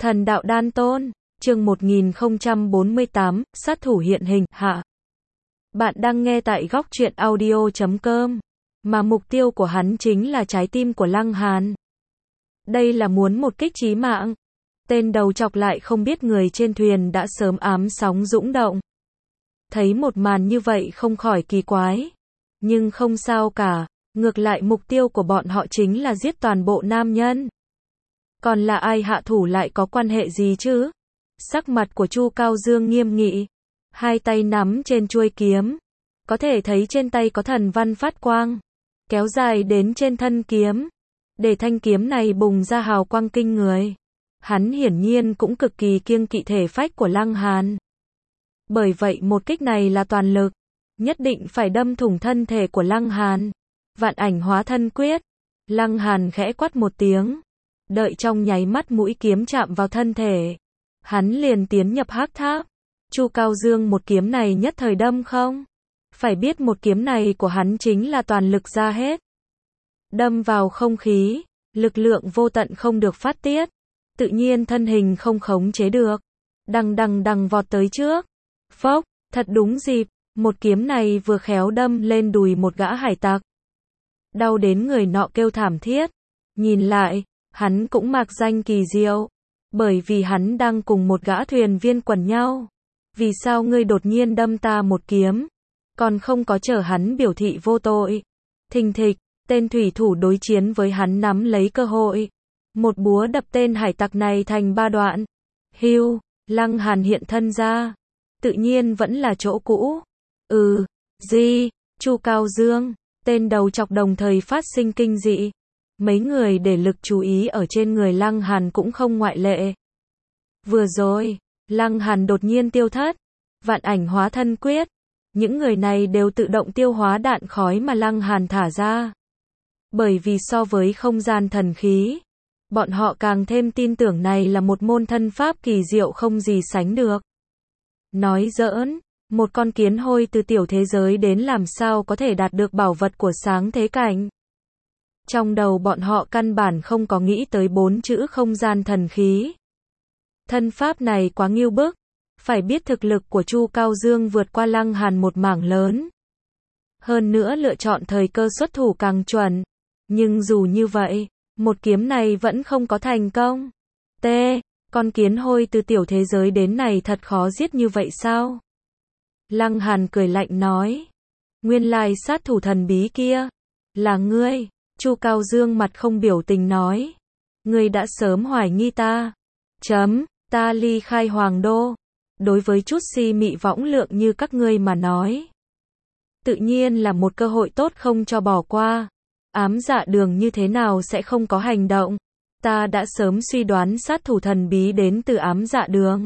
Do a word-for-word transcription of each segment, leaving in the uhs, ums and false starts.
Thần đạo đan tôn, chương một nghìn không trăm bốn mươi tám, sát thủ hiện hình, hạ. Bạn đang nghe tại góc truyện audio chấm com, mà mục tiêu của hắn chính là trái tim của Lăng Hàn. Đây là muốn một kích chí mạng. Tên đầu chọc lại không biết người trên thuyền đã sớm ám sóng dũng động. Thấy một màn như vậy không khỏi kỳ quái. Nhưng không sao cả, ngược lại mục tiêu của bọn họ chính là giết toàn bộ nam nhân. Còn là ai hạ thủ lại có quan hệ gì chứ? Sắc mặt của Chu Cao Dương nghiêm nghị, hai tay nắm trên chuôi kiếm, có thể thấy trên tay có thần văn phát quang, kéo dài đến trên thân kiếm, để thanh kiếm này bùng ra hào quang kinh người. Hắn hiển nhiên cũng cực kỳ kiêng kỵ thể phách của Lăng Hàn. Bởi vậy một kích này là toàn lực, nhất định phải đâm thủng thân thể của Lăng Hàn. Vạn ảnh hóa thân quyết, Lăng Hàn khẽ quát một tiếng, đợi trong nháy mắt mũi kiếm chạm vào thân thể, hắn liền tiến nhập hắc tháp. Chu Cao Dương một kiếm này nhất thời đâm không? Phải biết một kiếm này của hắn chính là toàn lực ra hết. Đâm vào không khí, lực lượng vô tận không được phát tiết, tự nhiên thân hình không khống chế được, đằng đằng đằng vọt tới trước. Phốc, thật đúng dịp, một kiếm này vừa khéo đâm lên đùi một gã hải tặc. Đau đến người nọ kêu thảm thiết. Nhìn lại, hắn cũng mạc danh kỳ diệu, bởi vì hắn đang cùng một gã thuyền viên quần nhau. Vì sao ngươi đột nhiên đâm ta một kiếm? Còn không có chờ hắn biểu thị vô tội. Thình thịch, tên thủy thủ đối chiến với hắn nắm lấy cơ hội. Một búa đập tên hải tặc này thành ba đoạn. Hưu, Lăng Hàn hiện thân ra. Tự nhiên vẫn là chỗ cũ. Ừ, gì? Chu Cao Dương, tên đầu chọc đồng thời phát sinh kinh dị. Mấy người để lực chú ý ở trên người Lăng Hàn cũng không ngoại lệ. Vừa rồi, Lăng Hàn đột nhiên tiêu thất, vạn ảnh hóa thân quyết. Những người này đều tự động tiêu hóa đạn khói mà Lăng Hàn thả ra. Bởi vì so với không gian thần khí, bọn họ càng thêm tin tưởng này là một môn thân pháp kỳ diệu không gì sánh được. Nói giỡn, một con kiến hôi từ tiểu thế giới đến làm sao có thể đạt được bảo vật của sáng thế cảnh. Trong đầu bọn họ căn bản không có nghĩ tới bốn chữ không gian thần khí. Thân pháp này quá nghiêu bức, phải biết thực lực của Chu Cao Dương vượt qua Lăng Hàn một mảng lớn. Hơn nữa lựa chọn thời cơ xuất thủ càng chuẩn. Nhưng dù như vậy, một kiếm này vẫn không có thành công. T. Con kiến hôi từ tiểu thế giới đến này thật khó giết như vậy sao? Lăng Hàn cười lạnh nói. Nguyên lai sát thủ thần bí kia là ngươi. Chu Cao Dương mặt không biểu tình nói. Ngươi đã sớm hoài nghi ta. Chấm, ta ly khai hoàng đô. Đối với chút si mị võng lượng như các ngươi mà nói, tự nhiên là một cơ hội tốt không cho bỏ qua. Ám dạ đường như thế nào sẽ không có hành động? Ta đã sớm suy đoán sát thủ thần bí đến từ ám dạ đường.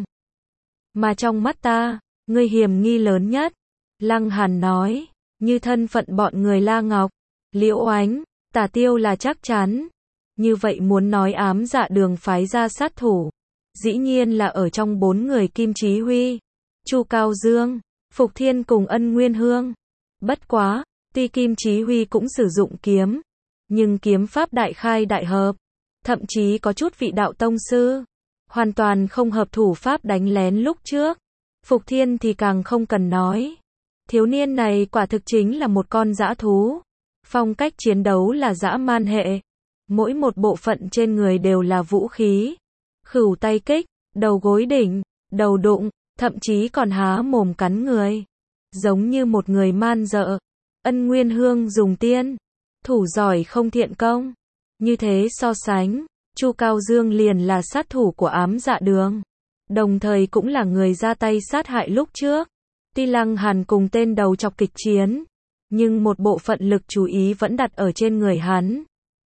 Mà trong mắt ta, ngươi hiểm nghi lớn nhất. Lăng Hàn nói, như thân phận bọn người La Ngọc, Liễu Oánh, Tả Tiêu là chắc chắn. Như vậy muốn nói ám dạ đường phái ra sát thủ, dĩ nhiên là ở trong bốn người Kim Chí Huy, Chu Cao Dương, Phục Thiên cùng Ân Nguyên Hương. Bất quá, tuy Kim Chí Huy cũng sử dụng kiếm, nhưng kiếm pháp đại khai đại hợp, thậm chí có chút vị đạo tông sư, hoàn toàn không hợp thủ pháp đánh lén lúc trước. Phục Thiên thì càng không cần nói. Thiếu niên này quả thực chính là một con dã thú. Phong cách chiến đấu là dã man hệ. Mỗi một bộ phận trên người đều là vũ khí. Khửu tay kích, đầu gối đỉnh, đầu đụng, thậm chí còn há mồm cắn người. Giống như một người man dợ. Ân Nguyên Hương dùng tiên, thủ giỏi không thiện công. Như thế so sánh, Chu Cao Dương liền là sát thủ của ám dạ đường. Đồng thời cũng là người ra tay sát hại lúc trước. Tuy Lăng Hàn cùng tên đầu chọc kịch chiến, nhưng một bộ phận lực chú ý vẫn đặt ở trên người hắn.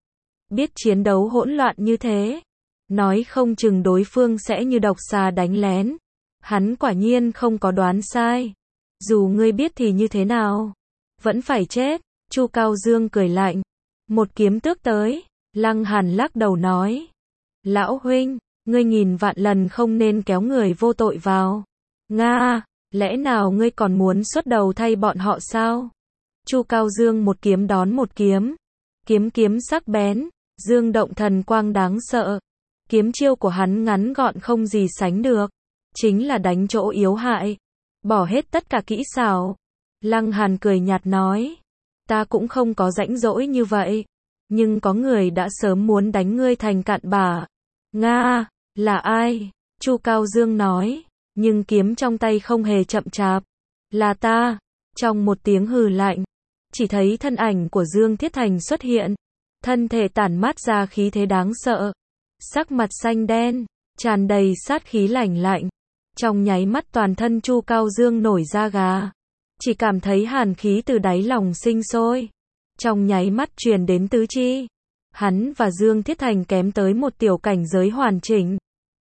Biết chiến đấu hỗn loạn như thế, nói không chừng đối phương sẽ như độc xà đánh lén. Hắn quả nhiên không có đoán sai. Dù ngươi biết thì như thế nào, vẫn phải chết. Chu Cao Dương cười lạnh. Một kiếm tước tới. Lăng Hàn lắc đầu nói. Lão huynh, ngươi nghìn vạn lần không nên kéo người vô tội vào. Nga, lẽ nào ngươi còn muốn xuất đầu thay bọn họ sao? Chu Cao Dương một kiếm đón một kiếm. Kiếm kiếm sắc bén, dương động thần quang đáng sợ. Kiếm chiêu của hắn ngắn gọn không gì sánh được, chính là đánh chỗ yếu hại, bỏ hết tất cả kỹ xảo. Lăng Hàn cười nhạt nói, ta cũng không có rãnh rỗi như vậy, nhưng có người đã sớm muốn đánh ngươi thành cạn bã. Nga, là ai? Chu Cao Dương nói, nhưng kiếm trong tay không hề chậm chạp. Là ta. Trong một tiếng hừ lạnh, chỉ thấy thân ảnh của Dương Thiết Thành xuất hiện, thân thể tản mát ra khí thế đáng sợ, sắc mặt xanh đen, tràn đầy sát khí lạnh lạnh. Trong nháy mắt toàn thân Chu Cao Dương nổi da gà, chỉ cảm thấy hàn khí từ đáy lòng sinh sôi, trong nháy mắt truyền đến tứ chi. Hắn và Dương Thiết Thành kém tới một tiểu cảnh giới hoàn chỉnh,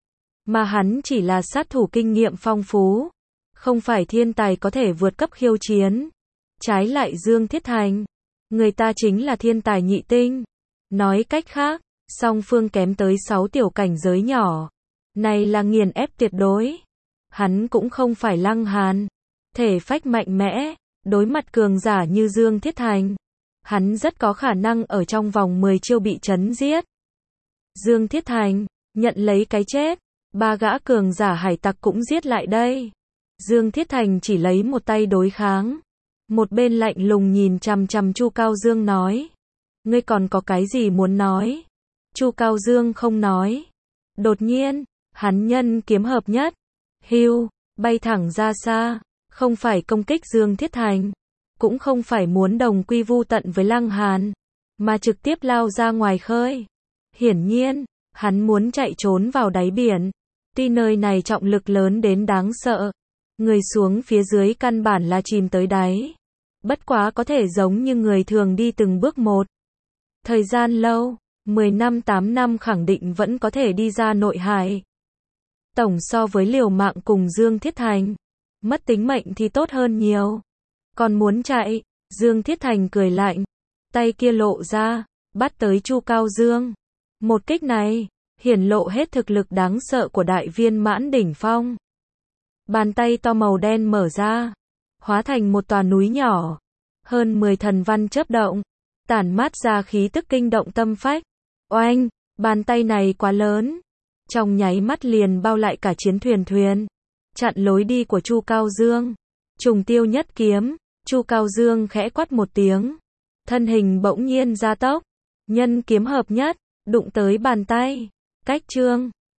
mà hắn chỉ là sát thủ kinh nghiệm phong phú, không phải thiên tài có thể vượt cấp khiêu chiến. Trái lại Dương Thiết Thành, người ta chính là thiên tài nhị tinh. Nói cách khác, song phương kém tới sáu tiểu cảnh giới nhỏ. Này là nghiền ép tuyệt đối. Hắn cũng không phải Lăng Hàn, thể phách mạnh mẽ, đối mặt cường giả như Dương Thiết Thành, hắn rất có khả năng ở trong vòng mười chiêu bị chấn giết. Dương Thiết Thành, nhận lấy cái chết, ba gã cường giả hải tặc cũng giết lại đây. Dương Thiết Thành chỉ lấy một tay đối kháng. Một bên lạnh lùng nhìn chằm chằm Chu Cao Dương nói, ngươi còn có cái gì muốn nói? Chu Cao Dương không nói. Đột nhiên, hắn nhân kiếm hợp nhất, hưu, bay thẳng ra xa, không phải công kích Dương Thiết Thành, cũng không phải muốn đồng quy vu tận với Lăng Hàn, mà trực tiếp lao ra ngoài khơi. Hiển nhiên, hắn muốn chạy trốn vào đáy biển. Tuy nơi này trọng lực lớn đến đáng sợ, người xuống phía dưới căn bản là chìm tới đáy. Bất quá có thể giống như người thường đi từng bước một. Thời gian lâu, mười năm tám năm khẳng định vẫn có thể đi ra nội hải. Tổng so với liều mạng cùng Dương Thiết Thành, mất tính mệnh thì tốt hơn nhiều. Còn muốn chạy, Dương Thiết Thành cười lạnh, tay kia lộ ra, bắt tới Chu Cao Dương. Một kích này, hiển lộ hết thực lực đáng sợ của đại viên mãn đỉnh phong. Bàn tay to màu đen mở ra, hóa thành một tòa núi nhỏ, hơn mười thần văn chớp động, tản mát ra khí tức kinh động tâm phách. Oanh, bàn tay này quá lớn, trong nháy mắt liền bao lại cả chiến thuyền thuyền, chặn lối đi của Chu Cao Dương. Trùng tiêu nhất kiếm, Chu Cao Dương khẽ quát một tiếng, thân hình bỗng nhiên gia tốc, nhân kiếm hợp nhất, đụng tới bàn tay, cách chương